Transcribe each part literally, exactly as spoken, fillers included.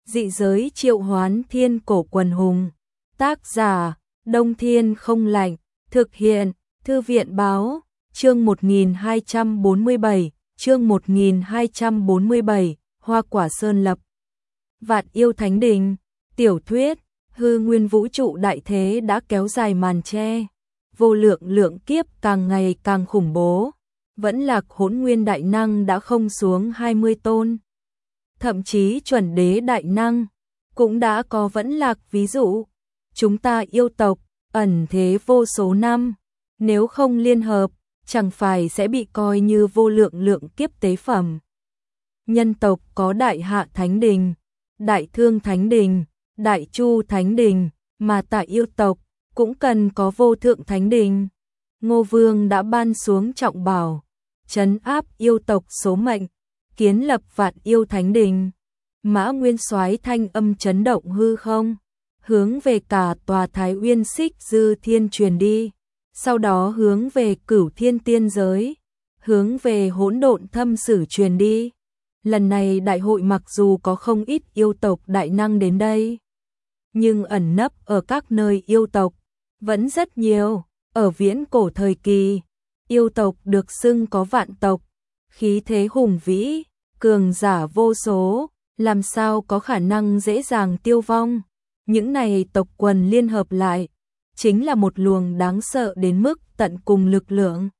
Dị giới triệu hoán thiên cổ quần hùng. Tác giả, Đông Thiên không lạnh. Thực hiện, Thư viện báo. Chương một nghìn hai trăm bốn mươi bảy, chương một nghìn hai trăm bốn mươi bảy, Hoa Quả Sơn Lập. Vạn yêu thánh đình. Tiểu thuyết, hư nguyên vũ trụ đại thế đã kéo dài màn che. Vô lượng lượng kiếp càng ngày càng khủng bố. Vẫn lạc hỗn nguyên đại năng đã không xuống hai mươi tôn. Thậm chí chuẩn đế đại năng cũng đã có vẫn lạc. Ví dụ, chúng ta yêu tộc ẩn thế vô số năm, nếu không liên hợp, chẳng phải sẽ bị coi như vô lượng lượng kiếp tế phẩm. Nhân tộc có Đại Hạ Thánh Đình, Đại Thương Thánh Đình, Đại Chu Thánh Đình, mà tại yêu tộc cũng cần có Vô Thượng Thánh Đình. Ngô Vương đã ban xuống trọng bảo, trấn áp yêu tộc số mệnh, kiến lập Vạn Yêu Thánh Đình. Mã Nguyên Soái thanh âm chấn động hư không, hướng về cả tòa Thái Uyên Xích Dư Thiên truyền đi, sau đó hướng về Cửu Thiên Tiên giới, hướng về Hỗn Độn Thâm Sử truyền đi. Lần này đại hội mặc dù có không ít yêu tộc đại năng đến đây, nhưng ẩn nấp ở các nơi yêu tộc vẫn rất nhiều. Ở viễn cổ thời kỳ, yêu tộc được xưng có vạn tộc, khí thế hùng vĩ, cường giả vô số, làm sao có khả năng dễ dàng tiêu vong. Những này tộc quần liên hợp lại, chính là một luồng đáng sợ đến mức tận cùng lực lượng.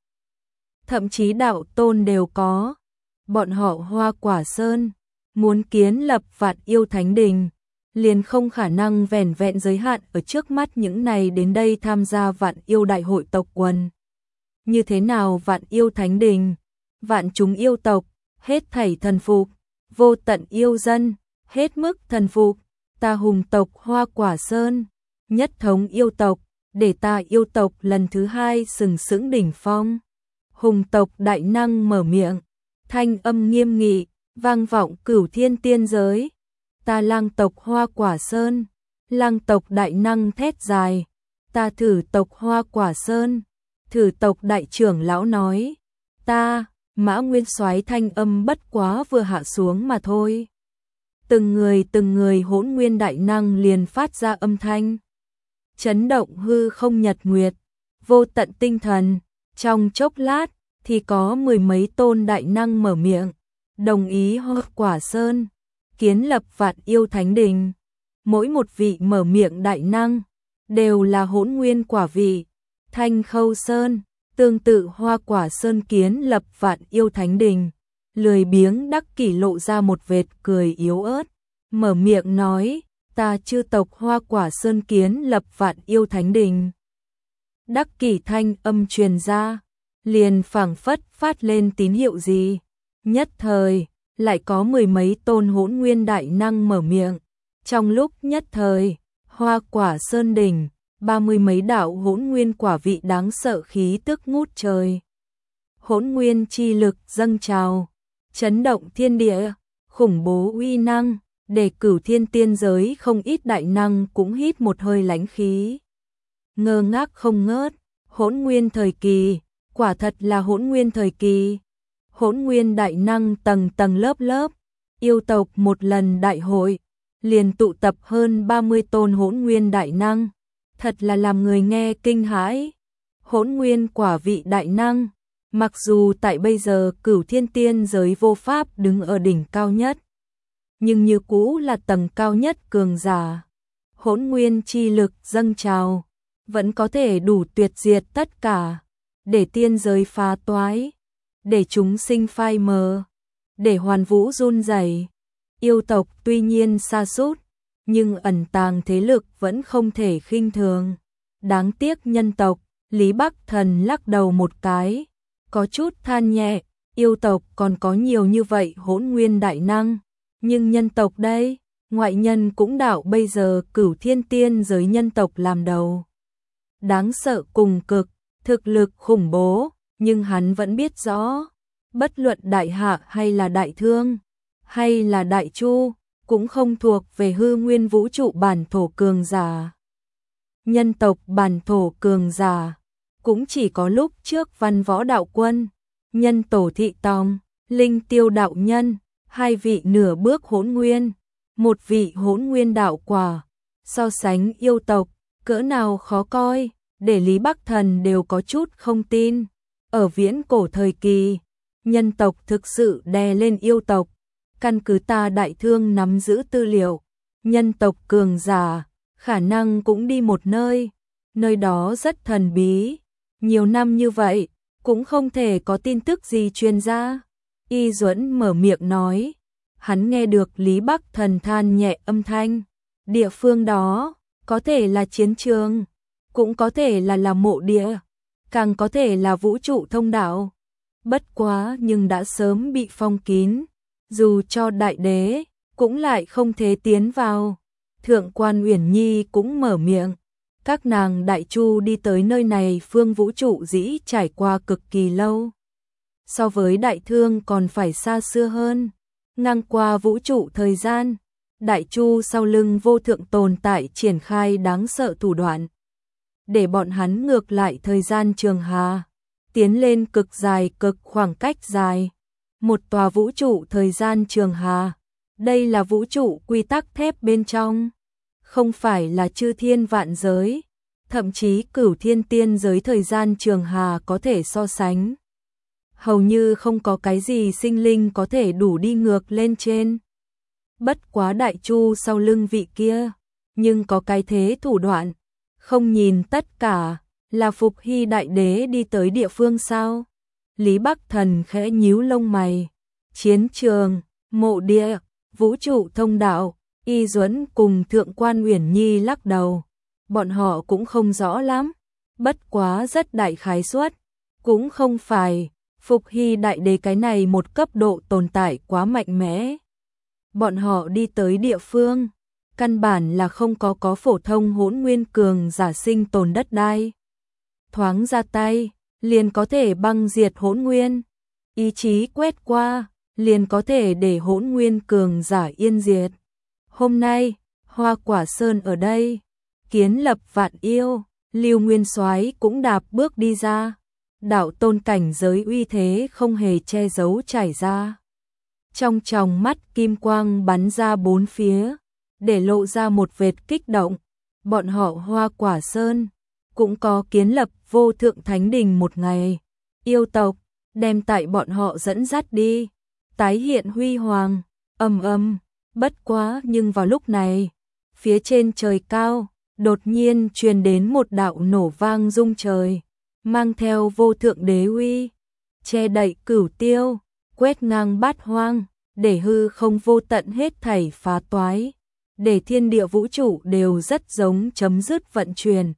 Thậm chí đạo tôn đều có. Bọn họ Hoa Quả Sơn muốn kiến lập Vạn Yêu Thánh Đình, liền không khả năng vẻn vẹn giới hạn ở trước mắt những này đến đây tham gia Vạn Yêu Đại hội tộc quần. Như thế nào Vạn Yêu Thánh Đình? Vạn chúng yêu tộc, hết thảy thần phục, vô tận yêu dân, hết mức thần phục. Ta hùng tộc Hoa Quả Sơn, nhất thống yêu tộc, để ta yêu tộc lần thứ hai sừng sững đỉnh phong. Hùng tộc đại năng mở miệng, thanh âm nghiêm nghị, vang vọng Cửu Thiên Tiên giới. Ta Lang tộc Hoa Quả Sơn, Lang tộc đại năng thét dài. Ta Thử tộc Hoa Quả Sơn, Thử tộc đại trưởng lão nói. Ta, Mã Nguyên Soái thanh âm bất quá vừa hạ xuống mà thôi. Từng người từng người hỗn nguyên đại năng liền phát ra âm thanh. Chấn động hư không nhật nguyệt, vô tận tinh thần. Trong chốc lát thì có mười mấy tôn đại năng mở miệng, đồng ý Hoa Quả Sơn kiến lập Vạn Yêu Thánh Đình. Mỗi một vị mở miệng đại năng đều là hỗn nguyên quả vị. Thanh Khâu Sơn tương tự Hoa Quả Sơn kiến lập Vạn Yêu Thánh Đình. Lười biếng Đắc Kỷ lộ ra một vệt cười yếu ớt, mở miệng nói, ta chư tộc Hoa Quả Sơn kiến lập Vạn Yêu Thánh Đình. Đắc Kỷ thanh âm truyền ra, liền phảng phất phát lên tín hiệu gì. Nhất thời, lại có mười mấy tôn hỗn nguyên đại năng mở miệng. Trong lúc nhất thời, Hoa Quả Sơn đỉnh, ba mươi mấy đạo hỗn nguyên quả vị đáng sợ khí tức ngút trời. Hỗn nguyên chi lực dâng trào, chấn động thiên địa, khủng bố uy năng, để Cửu Thiên Tiên giới không ít đại năng cũng hít một hơi lãnh khí. Ngơ ngác không ngớt, hỗn nguyên thời kỳ, quả thật là hỗn nguyên thời kỳ. Hỗn nguyên đại năng tầng tầng lớp lớp, yêu tộc một lần đại hội, liền tụ tập hơn ba mươi tôn hỗn nguyên đại năng, thật là làm người nghe kinh hãi. Hỗn nguyên quả vị đại năng, mặc dù tại bây giờ Cửu Thiên Tiên giới vô pháp đứng ở đỉnh cao nhất, nhưng như cũ là tầng cao nhất cường giả. Hỗn nguyên chi lực dâng trào, vẫn có thể đủ tuyệt diệt tất cả, để tiên giới phá toái, để chúng sinh phai mờ, để hoàn vũ run rẩy. Yêu tộc tuy nhiên sa sút, nhưng ẩn tàng thế lực vẫn không thể khinh thường. Đáng tiếc nhân tộc, Lý Bắc Thần lắc đầu một cái, có chút than nhẹ, yêu tộc còn có nhiều như vậy hỗn nguyên đại năng, nhưng nhân tộc đây, ngoại nhân cũng đạo bây giờ Cửu Thiên Tiên giới nhân tộc làm đầu. Đáng sợ cùng cực, thực lực khủng bố, nhưng hắn vẫn biết rõ, bất luận Đại Hạ hay là Đại Thương, hay là Đại Chu, cũng không thuộc về hư nguyên vũ trụ bản thổ cường giả. Nhân tộc bản thổ cường giả, cũng chỉ có lúc trước Văn Võ Đạo Quân, Nhân Tổ Thị Tòng, Linh Tiêu Đạo Nhân, hai vị nửa bước hỗn nguyên, một vị hỗn nguyên đạo quả, so sánh yêu tộc, cỡ nào khó coi, để Lý Bắc Thần đều có chút không tin. Ở viễn cổ thời kỳ, nhân tộc thực sự đè lên yêu tộc, căn cứ ta Đại Thương nắm giữ tư liệu, nhân tộc cường giả, khả năng cũng đi một nơi, nơi đó rất thần bí, nhiều năm như vậy, cũng không thể có tin tức gì truyền ra. Y Duẫn mở miệng nói, hắn nghe được Lý Bắc Thần than nhẹ âm thanh, địa phương đó, có thể là chiến trường, cũng có thể là là mộ địa, càng có thể là vũ trụ thông đạo. Bất quá nhưng đã sớm bị phong kín, dù cho đại đế, cũng lại không thể tiến vào. Thượng quan Uyển Nhi cũng mở miệng, các nàng Đại Chu đi tới nơi này phương vũ trụ dĩ trải qua cực kỳ lâu. So với Đại Thương còn phải xa xưa hơn, ngang qua vũ trụ thời gian, Đại Chu sau lưng vô thượng tồn tại triển khai đáng sợ thủ đoạn. Để bọn hắn ngược lại thời gian trường hà, tiến lên cực dài cực khoảng cách dài. Một tòa vũ trụ thời gian trường hà, đây là vũ trụ quy tắc thép bên trong, không phải là chư thiên vạn giới, thậm chí cửu thiên tiên giới thời gian trường hà có thể so sánh. Hầu như không có cái gì sinh linh có thể đủ đi ngược lên trên. Bất quá Đại Chu sau lưng vị kia, nhưng có cái thế thủ đoạn, không nhìn tất cả, là Phục Hy Đại Đế đi tới địa phương sao? Lý Bắc Thần khẽ nhíu lông mày. Chiến trường, mộ địa, vũ trụ thông đạo, Y Duẫn cùng Thượng quan Uyển Nhi lắc đầu. Bọn họ cũng không rõ lắm, bất quá rất đại khái suất, cũng không phải Phục Hy Đại Đế cái này một cấp độ tồn tại quá mạnh mẽ. Bọn họ đi tới địa phương, căn bản là không có có phổ thông hỗn nguyên cường giả sinh tồn đất đai. Thoáng ra tay, liền có thể băng diệt hỗn nguyên. Ý chí quét qua, liền có thể để hỗn nguyên cường giả yên diệt. Hôm nay, Hoa Quả Sơn ở đây, kiến lập vạn yêu, Lưu Nguyên Soái cũng đạp bước đi ra. Đạo tôn cảnh giới uy thế không hề che giấu trải ra. Trong tròng mắt kim quang bắn ra bốn phía, để lộ ra một vệt kích động. Bọn họ Hoa Quả Sơn cũng có kiến lập vô thượng thánh đình một ngày. Yêu tộc đem tại bọn họ dẫn dắt đi, tái hiện huy hoàng. Ầm ầm, bất quá nhưng vào lúc này, phía trên trời cao đột nhiên truyền đến một đạo nổ vang rung trời, mang theo vô thượng đế uy, che đậy cửu tiêu, quét ngang bát hoang, để hư không vô tận hết thảy phá toái, để thiên địa vũ trụ đều rất giống chấm dứt vận chuyển,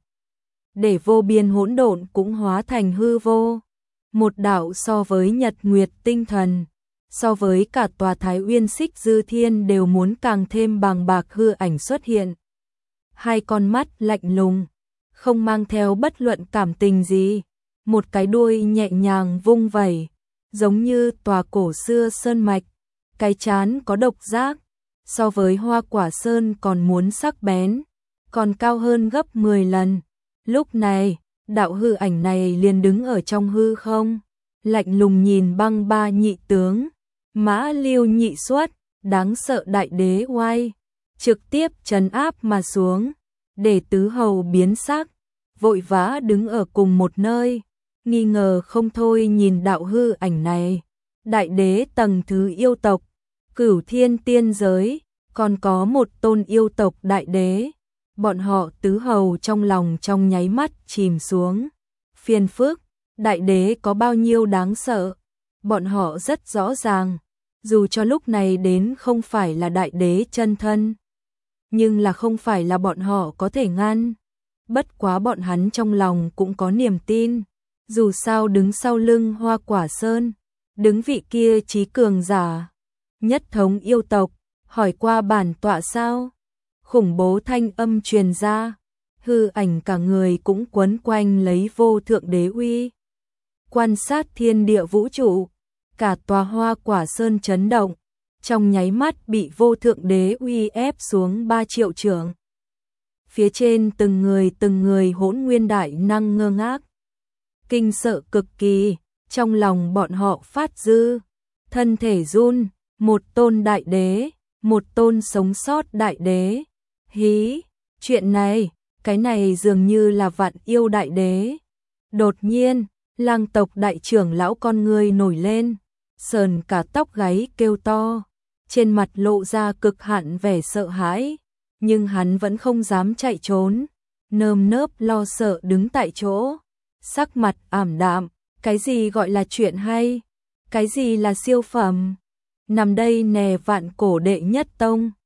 để vô biên hỗn độn cũng hóa thành hư vô. Một đạo so với nhật nguyệt tinh thần, so với cả tòa Thái Uyên Xích Dư Thiên đều muốn càng thêm bàng bạc hư ảnh xuất hiện. Hai con mắt lạnh lùng, không mang theo bất luận cảm tình gì, một cái đuôi nhẹ nhàng vung vẩy, giống như tòa cổ xưa sơn mạch, cái chán có độc giác, so với Hoa Quả Sơn còn muốn sắc bén, còn cao hơn gấp mười lần. Lúc này, đạo hư ảnh này liền đứng ở trong hư không, lạnh lùng nhìn băng ba nhị tướng, Mã Lưu nhị xuất, đáng sợ đại đế oai, trực tiếp trấn áp mà xuống, để tứ hầu biến sắc, vội vã đứng ở cùng một nơi, nghi ngờ không thôi nhìn đạo hư ảnh này. Đại đế tầng thứ yêu tộc, cửu thiên tiên giới, còn có một tôn yêu tộc đại đế. Bọn họ tứ hầu trong lòng trong nháy mắt chìm xuống. Phiền phức, đại đế có bao nhiêu đáng sợ, bọn họ rất rõ ràng, dù cho lúc này đến không phải là đại đế chân thân, nhưng là không phải là bọn họ có thể ngăn. Bất quá bọn hắn trong lòng cũng có niềm tin, dù sao đứng sau lưng Hoa Quả Sơn, đứng vị kia trí cường giả, nhất thống yêu tộc, hỏi qua bản tọa sao? Khủng bố thanh âm truyền ra, hư ảnh cả người cũng quấn quanh lấy vô thượng đế uy. Quan sát thiên địa vũ trụ, cả tòa Hoa Quả Sơn chấn động, trong nháy mắt bị vô thượng đế uy ép xuống ba triệu trượng. Phía trên từng người từng người hỗn nguyên đại năng ngơ ngác, kinh sợ cực kỳ, trong lòng bọn họ phát dư, thân thể run, một tôn đại đế, một tôn sống sót đại đế. Hí, chuyện này, cái này dường như là Vạn Yêu đại đế. Đột nhiên, Lang tộc đại trưởng lão con người nổi lên, sờn cả tóc gáy kêu to, trên mặt lộ ra cực hạn vẻ sợ hãi, nhưng hắn vẫn không dám chạy trốn, nơm nớp lo sợ đứng tại chỗ, sắc mặt ảm đạm, cái gì gọi là chuyện hay, cái gì là siêu phẩm, nằm đây nè vạn cổ đệ nhất tông.